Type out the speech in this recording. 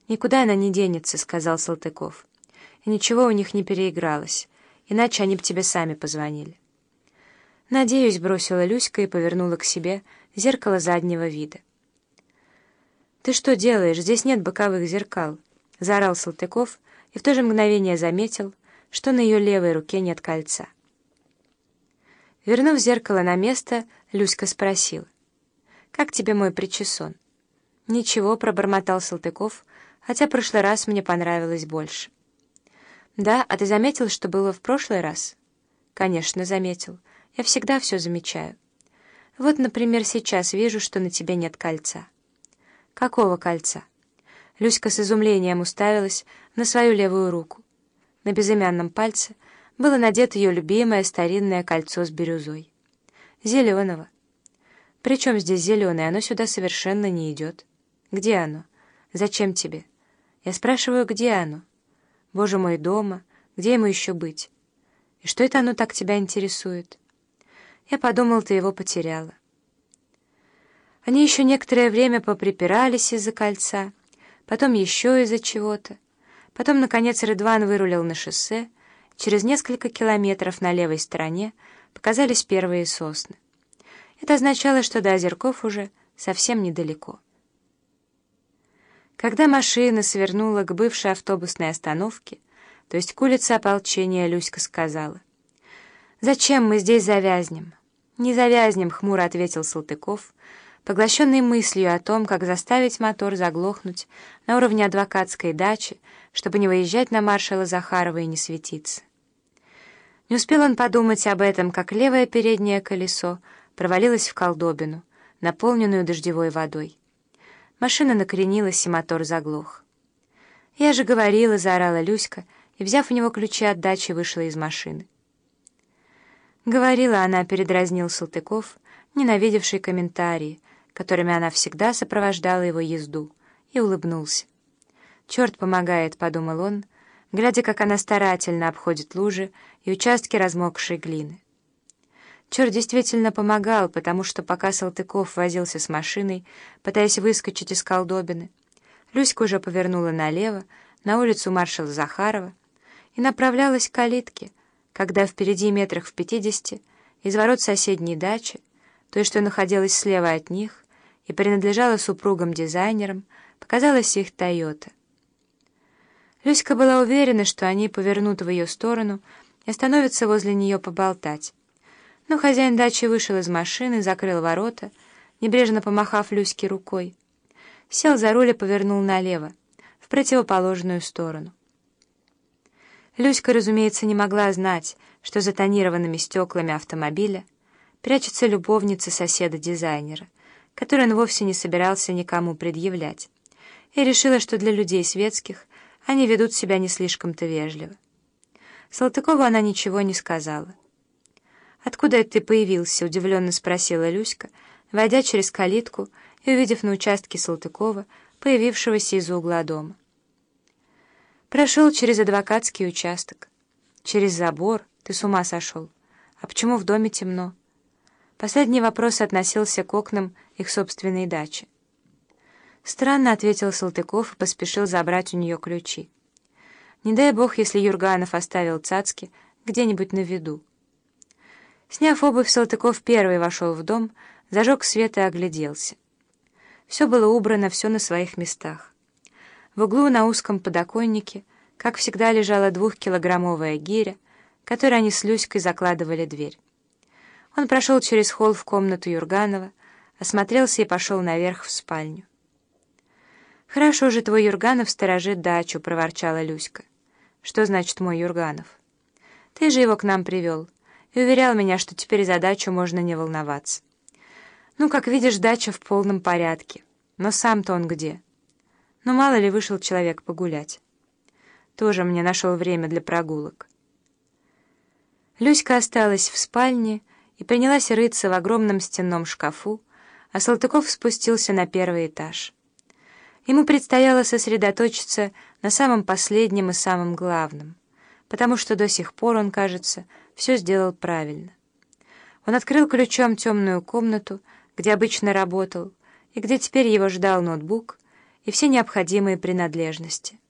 «Никуда она не денется», — сказал Салтыков. «И ничего у них не переигралось, иначе они б тебе сами позвонили». «Надеюсь», — бросила Люська и повернула к себе зеркало заднего вида. «Ты что делаешь? Здесь нет боковых зеркал», — заорал Салтыков и в то же мгновение заметил, что на ее левой руке нет кольца. Вернув зеркало на место, Люська спросила: «Как тебе мой причесон?» «Ничего», — пробормотал Салтыков, «хотя в прошлый раз мне понравилось больше». «Да, а ты заметил, что было в прошлый раз?» «Конечно, заметил. Я всегда все замечаю. Вот, например, сейчас вижу, что на тебе нет кольца». «Какого кольца?» Люська с изумлением уставилась на свою левую руку. На безымянном пальце было надето ее любимое старинное кольцо с бирюзой. Зеленого. «При чем здесь зеленое? Оно сюда совершенно не идет». «Где оно? Зачем тебе?» «Я спрашиваю, где оно?» «Боже мой, дома. Где ему еще быть?» «И что это оно так тебя интересует?» «Я подумал, ты его потеряла». Они еще некоторое время поприпирались из-за кольца, потом еще из-за чего-то. Потом, наконец, Рыдван вырулил на шоссе. Через несколько километров на левой стороне показались первые сосны. Это означало, что до Озерков уже совсем недалеко. Когда машина свернула к бывшей автобусной остановке, то есть к улице Ополчения, Люська сказала: «Зачем мы здесь завязнем?» «Не завязнем», — хмуро ответил Салтыков, поглощенный мыслью о том, как заставить мотор заглохнуть на уровне адвокатской дачи, чтобы не выезжать на маршала Захарова и не светиться. Не успел он подумать об этом, как левое переднее колесо провалилось в колдобину, наполненную дождевой водой. Машина накренилась, и мотор заглох. «Я же говорила», — заорала Люська, и, взяв у него ключи от дачи, вышла из машины. «Говорила она», — передразнил Салтыков, ненавидевший комментарии, которыми она всегда сопровождала его езду, и улыбнулся. «Черт помогает», — подумал он, глядя, как она старательно обходит лужи и участки размокшей глины. Черт действительно помогал, потому что пока Салтыков возился с машиной, пытаясь выскочить из колдобины, Люська уже повернула налево, на улицу маршала Захарова, и направлялась к калитке, когда впереди метрах в 50 из ворот соседней дачи, той, что находилась слева от них и принадлежала супругам-дизайнерам, показалась их «Тойота». Люська была уверена, что они повернут в ее сторону и остановятся возле нее поболтать. Но хозяин дачи вышел из машины, закрыл ворота, небрежно помахав Люське рукой, сел за руль и повернул налево, в противоположную сторону. Люська, разумеется, не могла знать, что за тонированными стеклами автомобиля прячется любовница соседа-дизайнера, которую он вовсе не собирался никому предъявлять, и решила, что для людей светских они ведут себя не слишком-то вежливо. Салтыкову она ничего не сказала. «Откуда это ты появился?» — удивленно спросила Люська, войдя через калитку и увидев на участке Салтыкова, появившегося из-за угла дома. «Прошел через адвокатский участок». «Через забор? Ты с ума сошел? А почему в доме темно?» Последний вопрос относился к окнам их собственной дачи. «Странно», — ответил Салтыков и поспешил забрать у нее ключи. «Не дай бог, если Юрганов оставил цацки где-нибудь на виду». Сняв обувь, Салтыков первый вошел в дом, зажег свет и огляделся. Все было убрано, все на своих местах. В углу на узком подоконнике, как всегда, лежала 2-килограммовая гиря, которой они с Люськой закладывали дверь. Он прошел через холл в комнату Юрганова, осмотрелся и пошел наверх в спальню. «Хорошо же твой Юрганов сторожит дачу», — проворчала Люська. «Что значит мой Юрганов?» «Ты же его к нам привел и уверял меня, что теперь за дачу можно не волноваться». «Ну, как видишь, дача в полном порядке. Но сам-то он где?» «Ну, мало ли, вышел человек погулять». «Тоже мне нашел время для прогулок». Люська осталась в спальне и принялась рыться в огромном стенном шкафу, а Салтыков спустился на первый этаж. Ему предстояло сосредоточиться на самом последнем и самом главном, потому что до сих пор он, кажется, все сделал правильно. Он открыл ключом темную комнату, где обычно работал, и где теперь его ждал ноутбук, и все необходимые принадлежности.